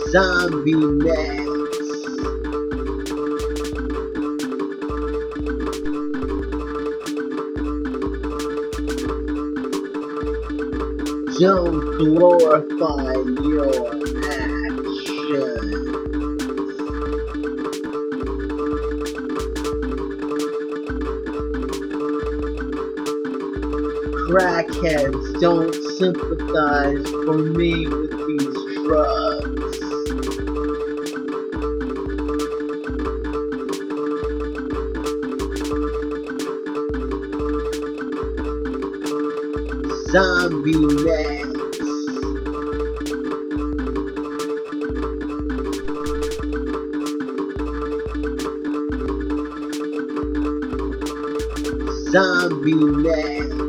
Zombie Next. Don't glorify your actions. Crackheads don't sympathize for me with these drugs. Zombie Next. Zombie Next.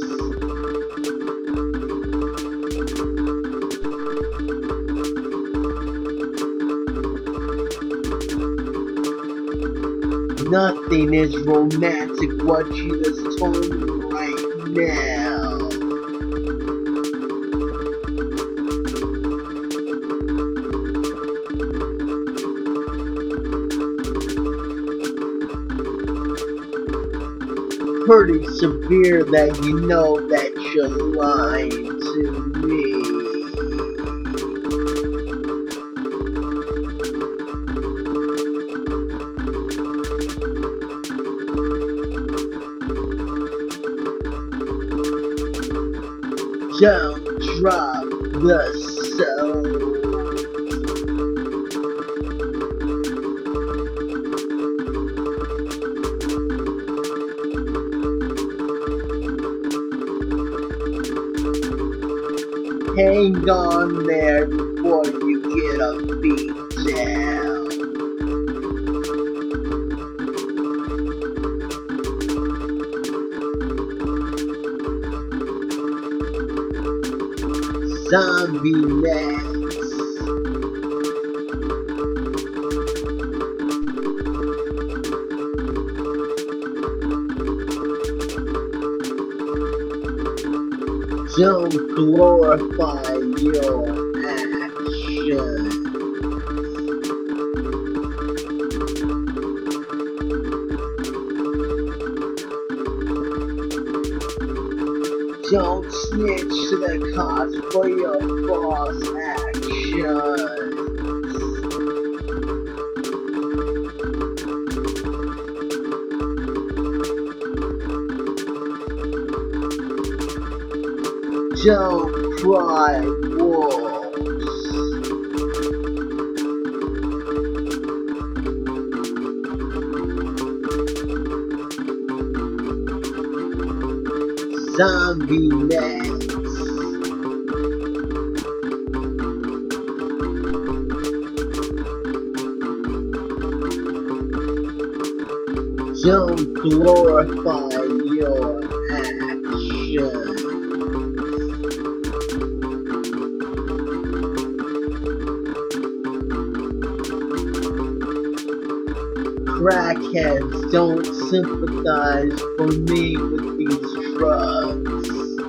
Nothing is romantic what you just told me right now. Pretty severe that you know that you're lying to me. Don't drop the soul. Hang on there before you get a beat down. Zombie Next. Don't glorify your actions. Don't snitch to the cops for your false actions. Don't cry wolves. Zombie Next. Don't glorify your actions. Crackheads don't sympathize for me with these drugs.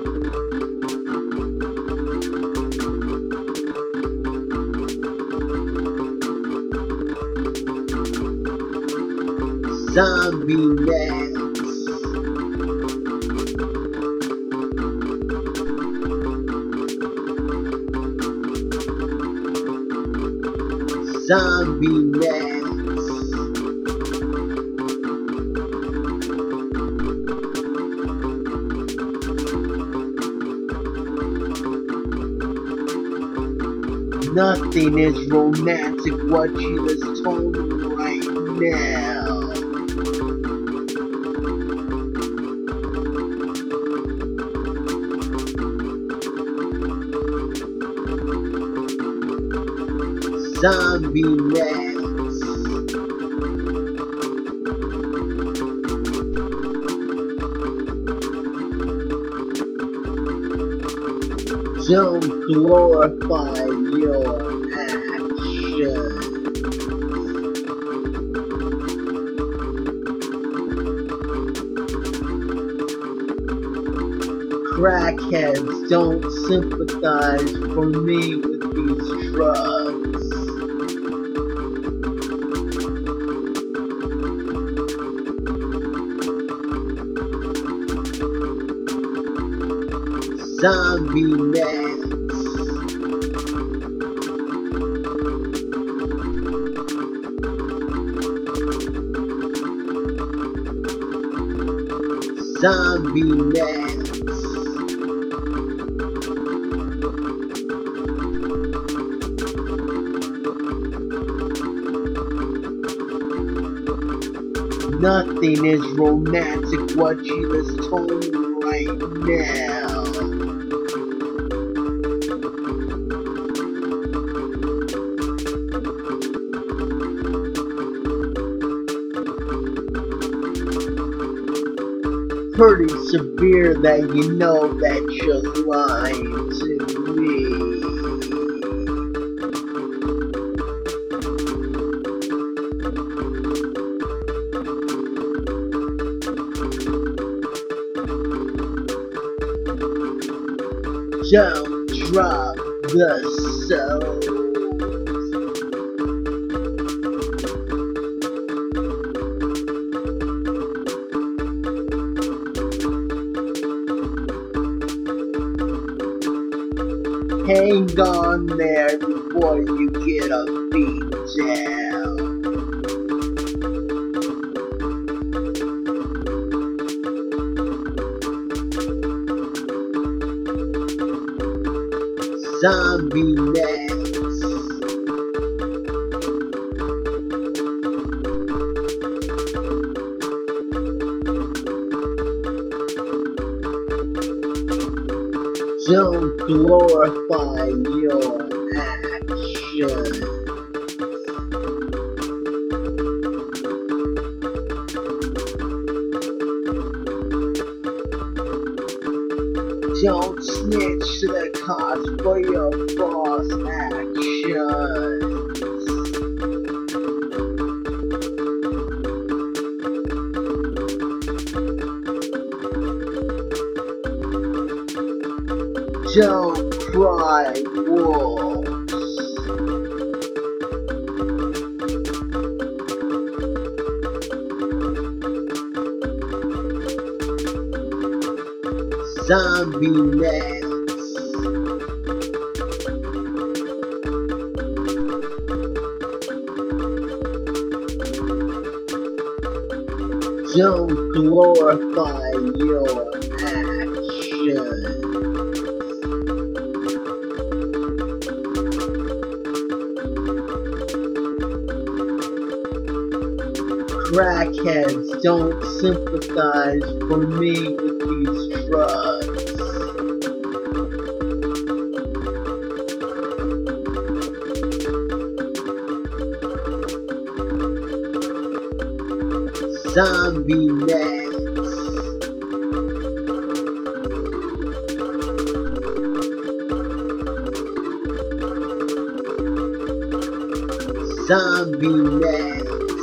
Zombie Next. Zombie Next. Nothing is romantic what you just told me right now. Zombie Next. Don't glorify your actions. Crackheads don't sympathize for me with these drugs. Zombie Nets. Zombie Nets. Nothing is romantic what you just told me right now. Pretty severe that you know that you're lying to me. Don't drop the soul. Hang on there before you get a beat down. Zombie Nets. Don't glorify your actions. Don't snitch to the cops for your false actions. Don't cry wolves. Zombie Nets. Don't glorify your actions. Crackheads don't sympathize for me with these drugs. Zombie Nets. Zombie Nets.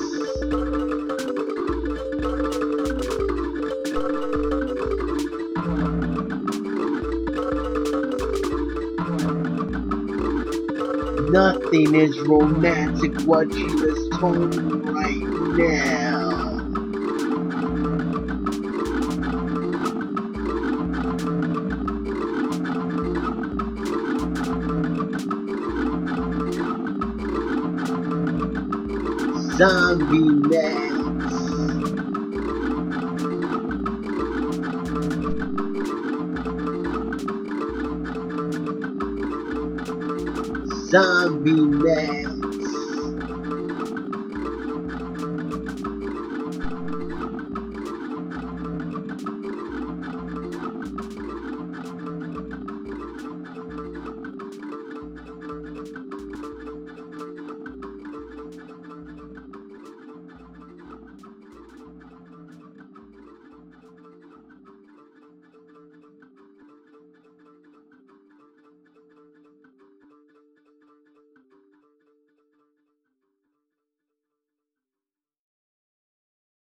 Nothing is romantic what you just told me right now. Zombie Nets. Zombie Nets.